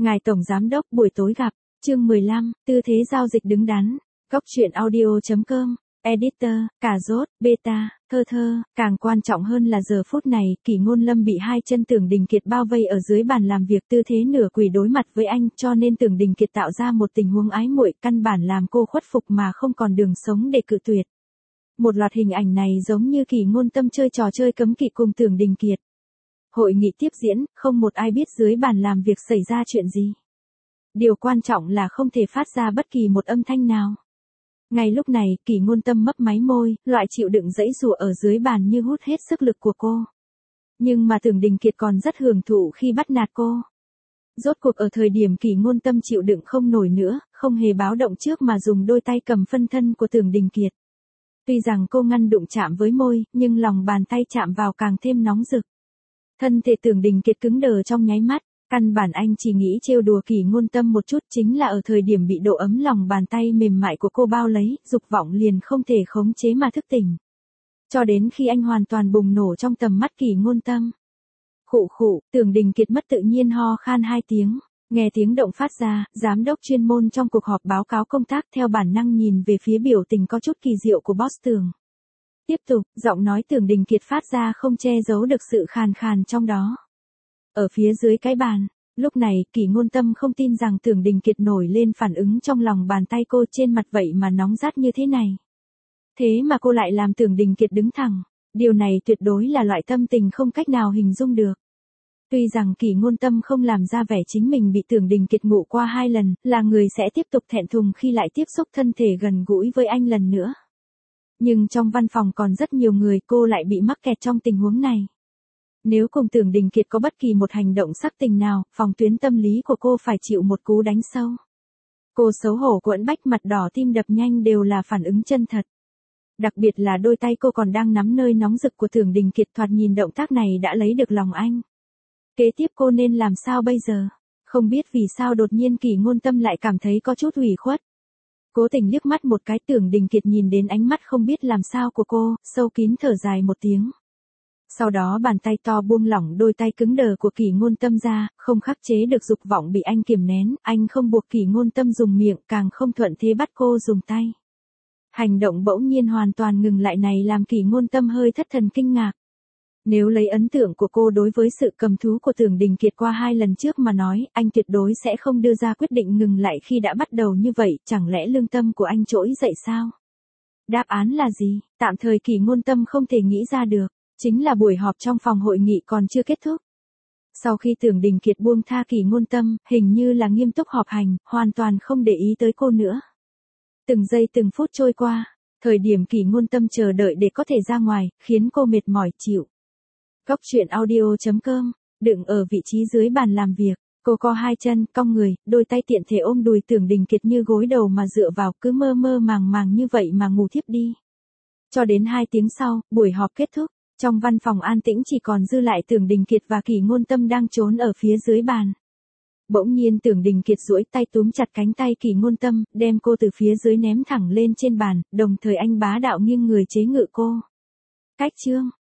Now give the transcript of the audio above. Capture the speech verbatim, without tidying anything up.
Ngài Tổng Giám Đốc buổi tối gặp, chương mười lăm, tư thế giao dịch đứng đắn, góc truyện audio.com, editor, cà rốt, beta, thơ thơ, càng quan trọng hơn là giờ phút này, Kỷ Ngôn Lâm bị hai chân Tưởng Đình Kiệt bao vây ở dưới bàn làm việc tư thế nửa quỳ đối mặt với anh, cho nên Tưởng Đình Kiệt tạo ra một tình huống ái muội, căn bản làm cô khuất phục mà không còn đường sống để cự tuyệt. Một loạt hình ảnh này giống như Kỷ Ngôn Tâm chơi trò chơi cấm kỵ cùng Tưởng Đình Kiệt. Hội nghị tiếp diễn, không một ai biết dưới bàn làm việc xảy ra chuyện gì. Điều quan trọng là không thể phát ra bất kỳ một âm thanh nào. Ngay lúc này, Kỷ Ngôn Tâm mấp máy môi, loại chịu đựng dãy dụa ở dưới bàn như hút hết sức lực của cô. Nhưng mà Tưởng Đình Kiệt còn rất hưởng thụ khi bắt nạt cô. Rốt cuộc ở thời điểm Kỷ Ngôn Tâm chịu đựng không nổi nữa, không hề báo động trước mà dùng đôi tay cầm phân thân của Tưởng Đình Kiệt. Tuy rằng cô ngăn đụng chạm với môi, nhưng lòng bàn tay chạm vào càng thêm nóng rực. Thân thể Tưởng Đình Kiệt cứng đờ trong nháy mắt, căn bản anh chỉ nghĩ trêu đùa Kỷ Ngôn Tâm một chút, chính là ở thời điểm bị độ ấm lòng bàn tay mềm mại của cô bao lấy, dục vọng liền không thể khống chế mà thức tỉnh. Cho đến khi anh hoàn toàn bùng nổ trong tầm mắt Kỷ Ngôn Tâm. Khụ khụ, Tưởng Đình Kiệt mất tự nhiên ho khan hai tiếng, nghe tiếng động phát ra, giám đốc chuyên môn trong cuộc họp báo cáo công tác theo bản năng nhìn về phía biểu tình có chút kỳ diệu của boss Tưởng. Tiếp tục, giọng nói Tưởng Đình Kiệt phát ra không che giấu được sự khàn khàn trong đó. Ở phía dưới cái bàn, lúc này Kỷ Ngôn Tâm không tin rằng Tưởng Đình Kiệt nổi lên phản ứng trong lòng bàn tay cô trên mặt vậy mà nóng rát như thế này. Thế mà cô lại làm Tưởng Đình Kiệt đứng thẳng, điều này tuyệt đối là loại tâm tình không cách nào hình dung được. Tuy rằng Kỷ Ngôn Tâm không làm ra vẻ chính mình bị Tưởng Đình Kiệt ngủ qua hai lần, là người sẽ tiếp tục thẹn thùng khi lại tiếp xúc thân thể gần gũi với anh lần nữa. Nhưng trong văn phòng còn rất nhiều người, cô lại bị mắc kẹt trong tình huống này. Nếu cùng Tưởng Đình Kiệt có bất kỳ một hành động sắc tình nào, phòng tuyến tâm lý của cô phải chịu một cú đánh sâu. Cô xấu hổ quẫn bách, mặt đỏ, tim đập nhanh đều là phản ứng chân thật. Đặc biệt là đôi tay cô còn đang nắm nơi nóng rực của Tưởng Đình Kiệt, thoạt nhìn động tác này đã lấy được lòng anh. Kế tiếp cô nên làm sao bây giờ? Không biết vì sao đột nhiên Kỷ Ngôn Tâm lại cảm thấy có chút ủy khuất. Cố tình liếc mắt một cái, Tưởng Đình Kiệt nhìn đến ánh mắt không biết làm sao của cô, sâu kín thở dài một tiếng. Sau đó bàn tay to buông lỏng đôi tay cứng đờ của Kỷ Ngôn Tâm ra, không khắc chế được dục vọng bị anh kiềm nén, anh không buộc Kỷ Ngôn Tâm dùng miệng, càng không thuận thế bắt cô dùng tay. Hành động bỗng nhiên hoàn toàn ngừng lại này làm Kỷ Ngôn Tâm hơi thất thần kinh ngạc. Nếu lấy ấn tượng của cô đối với sự cầm thú của Tưởng Đình Kiệt qua hai lần trước mà nói, anh tuyệt đối sẽ không đưa ra quyết định ngừng lại khi đã bắt đầu như vậy, chẳng lẽ lương tâm của anh trỗi dậy sao? Đáp án là gì? Tạm thời Kỷ Ngôn Tâm không thể nghĩ ra được, chính là buổi họp trong phòng hội nghị còn chưa kết thúc. Sau khi Tưởng Đình Kiệt buông tha Kỷ Ngôn Tâm, hình như là nghiêm túc họp hành, hoàn toàn không để ý tới cô nữa. Từng giây từng phút trôi qua, thời điểm Kỷ Ngôn Tâm chờ đợi để có thể ra ngoài, khiến cô mệt mỏi chịu. Góc truyện audio.com, đựng ở vị trí dưới bàn làm việc, cô co hai chân, cong người, đôi tay tiện thể ôm đùi Tưởng Đình Kiệt như gối đầu mà dựa vào, cứ mơ mơ màng màng như vậy mà ngủ thiếp đi. Cho đến hai tiếng sau, buổi họp kết thúc, trong văn phòng an tĩnh chỉ còn dư lại Tưởng Đình Kiệt và Kỷ Ngôn Tâm đang trốn ở phía dưới bàn. Bỗng nhiên Tưởng Đình Kiệt duỗi tay túm chặt cánh tay Kỷ Ngôn Tâm, đem cô từ phía dưới ném thẳng lên trên bàn, đồng thời anh bá đạo nghiêng người chế ngự cô. Cách chương